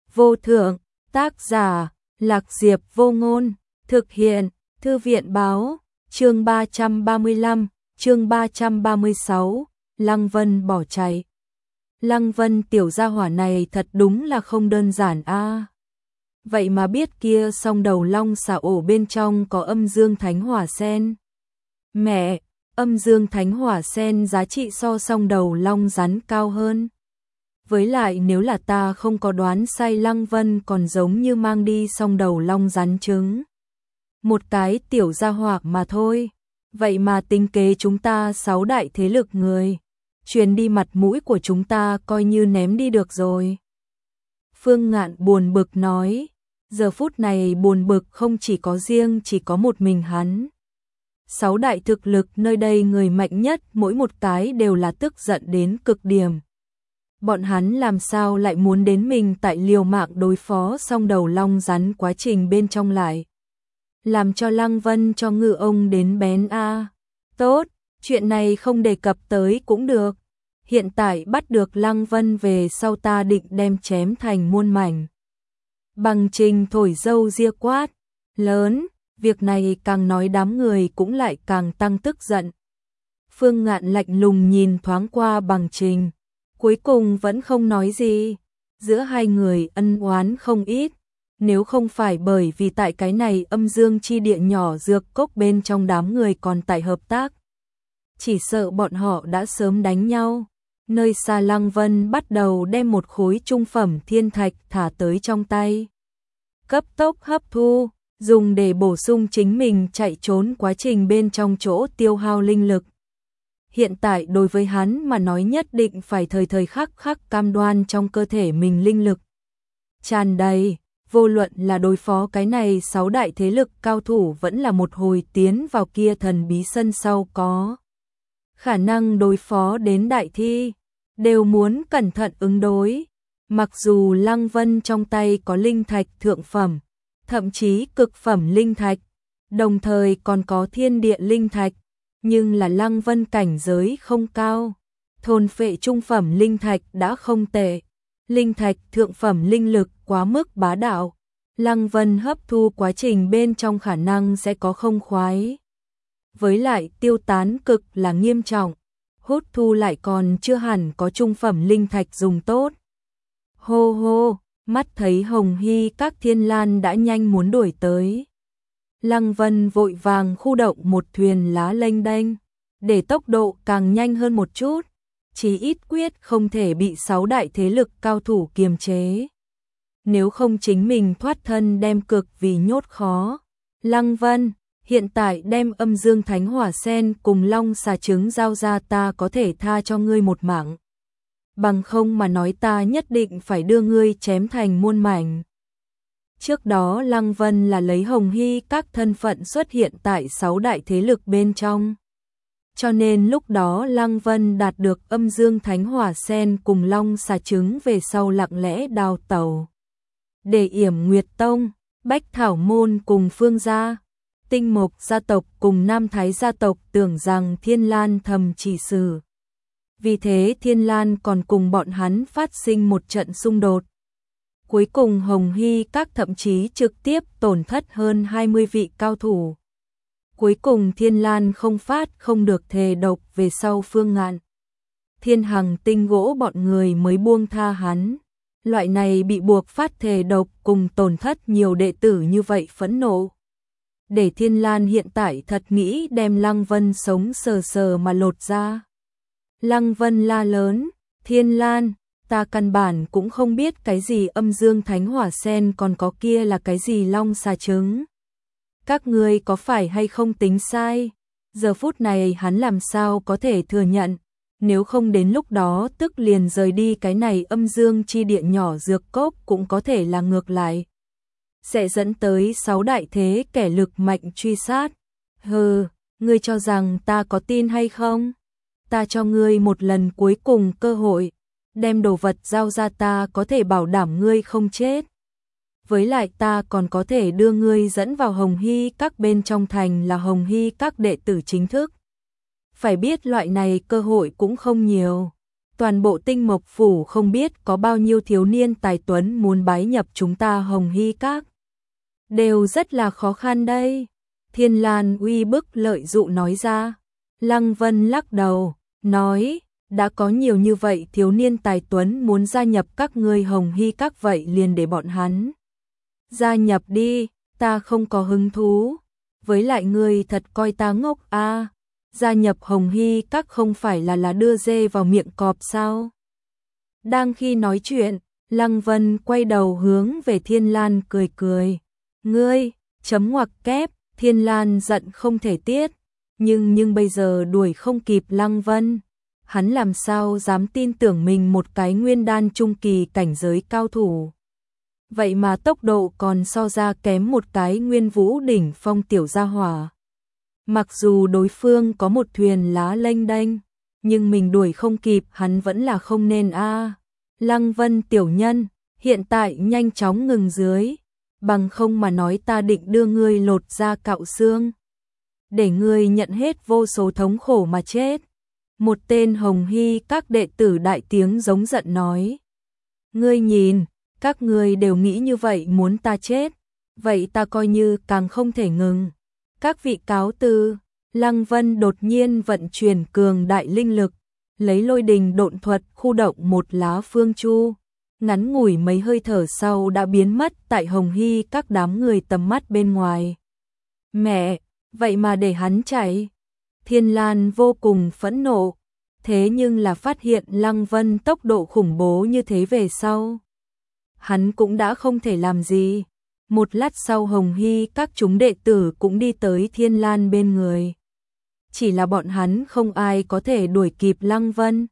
vô thượng, tác giả, Lạc Diệp Vô Ngôn, thực hiện, Thư viện báo, chương 335, chương 336, Lăng Vân bỏ chạy. Lăng Vân tiểu gia hỏa này thật đúng là không đơn giản a. Vậy mà biết kia song đầu long xà ổ bên trong có âm dương thánh hỏa sen. Mẹ, âm dương thánh hỏa sen giá trị so song đầu long rắn cao hơn. Với lại nếu là ta không có đoán sai, Lăng Vân còn giống như mang đi song đầu long rắn trứng. Một cái tiểu gia hỏa mà thôi. Vậy mà tính kế chúng ta 6 đại thế lực người. Truyền đi mặt mũi của chúng ta coi như ném đi được rồi. Phương Ngạn buồn bực nói. Giờ phút này buồn bực không chỉ có một mình hắn. 6 đại thực lực nơi đây người mạnh nhất mỗi một cái đều là tức giận đến cực điểm. Bọn hắn làm sao lại muốn đến mình tại liều mạng đối phó song đầu long rắn, quá trình bên trong lại làm cho Lăng Vân cho ngư ông đến bén a. Tốt, chuyện này không đề cập tới cũng được. Hiện tại bắt được Lăng Vân về sau ta định đem chém thành muôn mảnh. Bằng Trình thổi dâu ria quát lớn, việc này càng nói đám người cũng lại càng tăng tức giận. Phương Ngạn lạnh lùng nhìn thoáng qua Bằng Trình, cuối cùng vẫn không nói gì. Giữa hai người ân oán không ít, nếu không phải bởi vì tại cái này âm dương chi địa nhỏ dược cốc bên trong đám người còn tại hợp tác, chỉ sợ bọn họ đã sớm đánh nhau. Nơi xa Lăng Vân bắt đầu đem một khối trung phẩm thiên thạch thả tới trong tay. Cấp tốc hấp thu, dùng để bổ sung chính mình chạy trốn quá trình bên trong chỗ tiêu hao linh lực. Hiện tại đối với hắn mà nói nhất định phải thời thời khắc khắc cam đoan trong cơ thể mình linh lực tràn đầy, vô luận là đối phó cái này 6 đại thế lực cao thủ vẫn là một hồi tiến vào kia thần bí sân sau có khả năng đối phó đến đại thi, đều muốn cẩn thận ứng đối. Mặc dù Lăng Vân trong tay có linh thạch thượng phẩm, thậm chí cực phẩm linh thạch, đồng thời còn có thiên địa linh thạch, nhưng là Lăng Vân cảnh giới không cao. Thôn phệ trung phẩm linh thạch đã không tệ, linh thạch thượng phẩm linh lực quá mức bá đạo, Lăng Vân hấp thu quá trình bên trong khả năng sẽ có không khoái. Với lại tiêu tán cực là nghiêm trọng, hút thu lại còn chưa hẳn có trung phẩm linh thạch dùng tốt. Hô hô, mắt thấy Hồng Hy các Thiên Lan đã nhanh muốn đuổi tới. Lăng Vân vội vàng khu động một thuyền lá lênh đênh, để tốc độ càng nhanh hơn một chút, chí ít quyết không thể bị 6 đại thế lực cao thủ kiềm chế. Nếu không chính mình thoát thân đem cực vì nhốt khó. Lăng Vân, hiện tại đem âm dương thánh hỏa sen cùng long xà trứng giao ra, ta có thể tha cho ngươi một mạng. Bằng không mà nói ta nhất định phải đưa ngươi chém thành muôn mảnh. Trước đó Lăng Vân là lấy Hồng Hy các thân phận xuất hiện tại 6 đại thế lực bên trong. Cho nên lúc đó Lăng Vân đạt được âm dương thánh hỏa sen cùng long xà trứng về sau lặng lẽ đào tẩu. Để yểm Nguyệt Tông, Bách Thảo Môn cùng Phương gia, Tinh Mộc gia tộc cùng Nam Thái gia tộc tưởng rằng Thiên Lan thầm chỉ xử. Vì thế Thiên Lan còn cùng bọn hắn phát sinh một trận xung đột. Cuối cùng Hồng Hy các thậm chí trực tiếp tổn thất hơn 20 vị cao thủ. Cuối cùng Thiên Lan không phát không được thề độc về sau Phương Ngạn, Thiên Hằng Tinh gỗ bọn người mới buông tha hắn. Loại này bị buộc phát thề độc cùng tổn thất nhiều đệ tử như vậy phẫn nộ. Để Thiên Lan hiện tại thật nghĩ đem Lăng Vân sống sờ sờ mà lột ra. Lăng Vân la lớn, Thiên Lan, ta căn bản cũng không biết cái gì âm dương thánh hỏa sen, còn có kia là cái gì long xà trứng. Các ngươi có phải hay không tính sai? Giờ phút này hắn làm sao có thể thừa nhận, nếu không đến lúc đó tức liền rời đi cái này âm dương chi địa nhỏ dược cốc, cũng có thể là ngược lại sẽ dẫn tới 6 đại thế kẻ lực mạnh truy sát. Hừ, ngươi cho rằng ta có tin hay không? Ta cho ngươi một lần cuối cùng cơ hội, đem đồ vật giao ra, ta có thể bảo đảm ngươi không chết. Với lại ta còn có thể đưa ngươi dẫn vào Hồng Hy các bên trong thành là Hồng Hy các đệ tử chính thức. Phải biết loại này cơ hội cũng không nhiều. toàn bộ Tinh Mộc Phủ không biết có bao nhiêu thiếu niên tài tuấn muốn bái nhập chúng ta Hồng Hy Các. Đều rất là khó khăn đây. Thiên Lan uy bức lợi dụ nói ra. Lăng Vân lắc đầu, nói, đã có nhiều như vậy thiếu niên tài tuấn muốn gia nhập các ngươi Hồng Hy Các vậy liền để bọn hắn gia nhập đi, ta không có hứng thú. Với lại ngươi thật coi ta ngốc a, gia nhập Hồng Hy Các không phải là đưa dê vào miệng cọp sao? Đang khi nói chuyện, Lăng Vân quay đầu hướng về Thiên Lan cười cười. Ngươi, chấm ngoặc kép, Thiên Lan giận không thể tiết, nhưng bây giờ đuổi không kịp Lăng Vân. Hắn làm sao dám tin tưởng mình một cái nguyên đan trung kỳ cảnh giới cao thủ. Vậy mà tốc độ còn so ra kém một cái nguyên vũ đỉnh phong tiểu gia hỏa. Mặc dù đối phương có một thuyền lá lênh đênh, nhưng mình đuổi không kịp hắn vẫn là không nên a. Lăng Vân tiểu nhân, hiện tại nhanh chóng ngừng dưới, bằng không mà nói ta định đưa ngươi lột da cạo xương, để ngươi nhận hết vô số thống khổ mà chết. Một tên Hồng Hy Các đệ tử đại tiếng giống giận nói. Ngươi nhìn, các ngươi đều nghĩ như vậy muốn ta chết, vậy ta coi như càng không thể ngừng. Các vị cáo từ. Lăng Vân đột nhiên vận chuyển cường đại linh lực, lấy lôi đình độn thuật khu động một lá phương chu. Ngắn ngủi mấy hơi thở sau đã biến mất tại Hồng Hy Các đám người tầm mắt bên ngoài. Mẹ, vậy mà để hắn chạy. Thiên Lan vô cùng phẫn nộ, thế nhưng là phát hiện Lăng Vân tốc độ khủng bố như thế về sau. Hắn cũng đã không thể làm gì. Một lát sau Hồng Hy Các chúng đệ tử cũng đi tới Thiên Lan bên người. Chỉ là bọn hắn không ai có thể đuổi kịp Lăng Vân.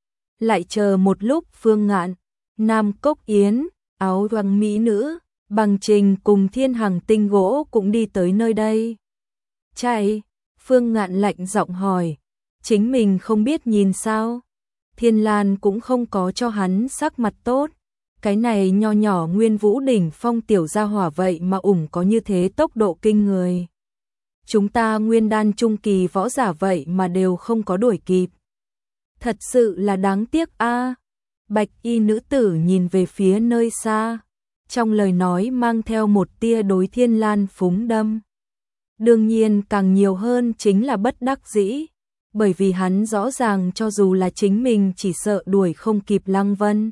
Lại chờ một lúc Phương Ngạn, Nam Cốc Yến, Áo Đoằng Mỹ Nữ, Bằng Trình cùng Thiên Hằng Tinh Gỗ cũng đi tới nơi đây. Chạy, Phương Ngạn lạnh giọng hỏi, chính mình không biết nhìn sao? Thiên Lan cũng không có cho hắn sắc mặt tốt. Cái này nho nhỏ nguyên vũ đỉnh phong tiểu gia hỏa vậy mà có như thế tốc độ kinh người. Chúng ta nguyên đan trung kỳ võ giả vậy mà đều không có đuổi kịp. Thật sự là đáng tiếc a. Bạch y nữ tử nhìn về phía nơi xa, trong lời nói mang theo một tia đối Thiên Lan phúng đâm. Đương nhiên càng nhiều hơn chính là bất đắc dĩ, bởi vì hắn rõ ràng cho dù là chính mình chỉ sợ đuổi không kịp Lăng Vân.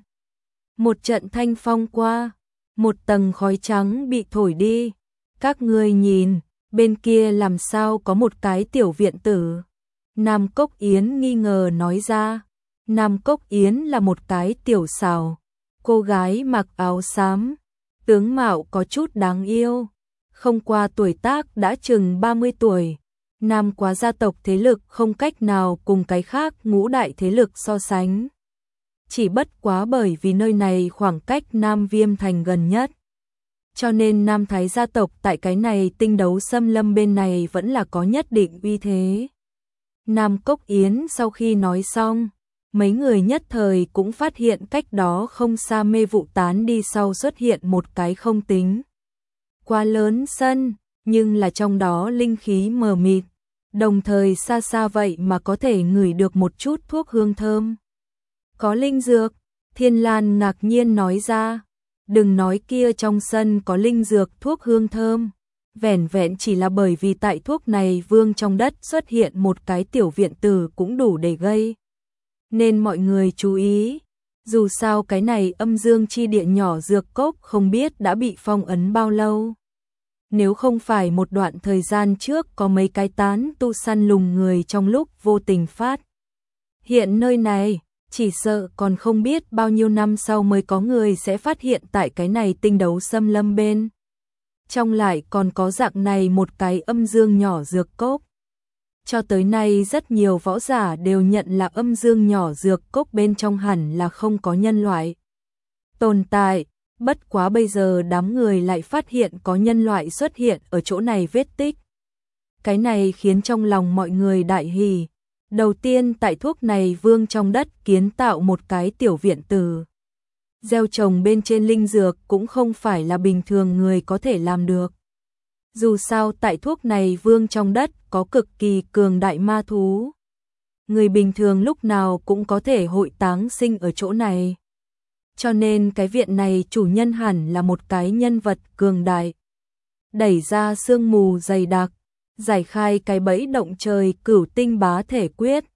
Một trận thanh phong qua, một tầng khói trắng bị thổi đi. Các ngươi nhìn, bên kia làm sao có một cái tiểu viện tử? Nam Cốc Yến nghi ngờ nói ra. Nam Cốc Yến là một cái tiểu xào, cô gái mặc áo xám, tướng mạo có chút đáng yêu, không qua tuổi tác đã chừng 30 tuổi. Nam quá gia tộc thế lực không cách nào cùng cái khác ngũ đại thế lực so sánh. Chỉ bất quá bởi vì nơi này khoảng cách Nam Viêm Thành gần nhất, cho nên Nam Thái gia tộc tại cái này tinh đấu xâm lâm bên này vẫn là có nhất định uy thế. Nam Cốc Yến sau khi nói xong, mấy người nhất thời cũng phát hiện cách đó không xa mê vụ tán đi sau xuất hiện một cái không tính quá lớn sân, nhưng là trong đó linh khí mờ mịt, đồng thời xa xa vậy mà có thể ngửi được một chút thuốc hương thơm. Có linh dược, Thiên Lan ngạc nhiên nói ra, đừng nói kia trong sân có linh dược thuốc hương thơm, vẻn vẹn chỉ là bởi vì tại thuốc này vương trong đất xuất hiện một cái tiểu viện tử cũng đủ để gây nên mọi người chú ý. Dù sao cái này âm dương chi địa nhỏ dược cốc không biết đã bị phong ấn bao lâu. Nếu không phải một đoạn thời gian trước có mấy cái tán tu săn lùng người trong lúc vô tình phát hiện nơi này, chỉ sợ còn không biết bao nhiêu năm sau mới có người sẽ phát hiện tại cái này tinh đấu xâm lâm bên trong lại còn có dạng này một cái âm dương nhỏ dược cốc. Cho tới nay rất nhiều võ giả đều nhận là âm dương nhỏ dược cốc bên trong hẳn là không có nhân loại tồn tại, bất quá bây giờ đám người lại phát hiện có nhân loại xuất hiện ở chỗ này vết tích. Cái này khiến trong lòng mọi người đại hỉ. Đầu tiên tại thuốc này vương trong đất kiến tạo một cái tiểu viện tử. Gieo trồng bên trên linh dược cũng không phải là bình thường người có thể làm được. Dù sao tại thuốc này vương trong đất có cực kỳ cường đại ma thú. người bình thường lúc nào cũng có thể hội táng sinh ở chỗ này. Cho nên cái viện này chủ nhân hẳn là một cái nhân vật cường đại. Đẩy ra sương mù dày đặc, giải khai cái bẫy động trời Cửu Tinh Bá Thể Quyết,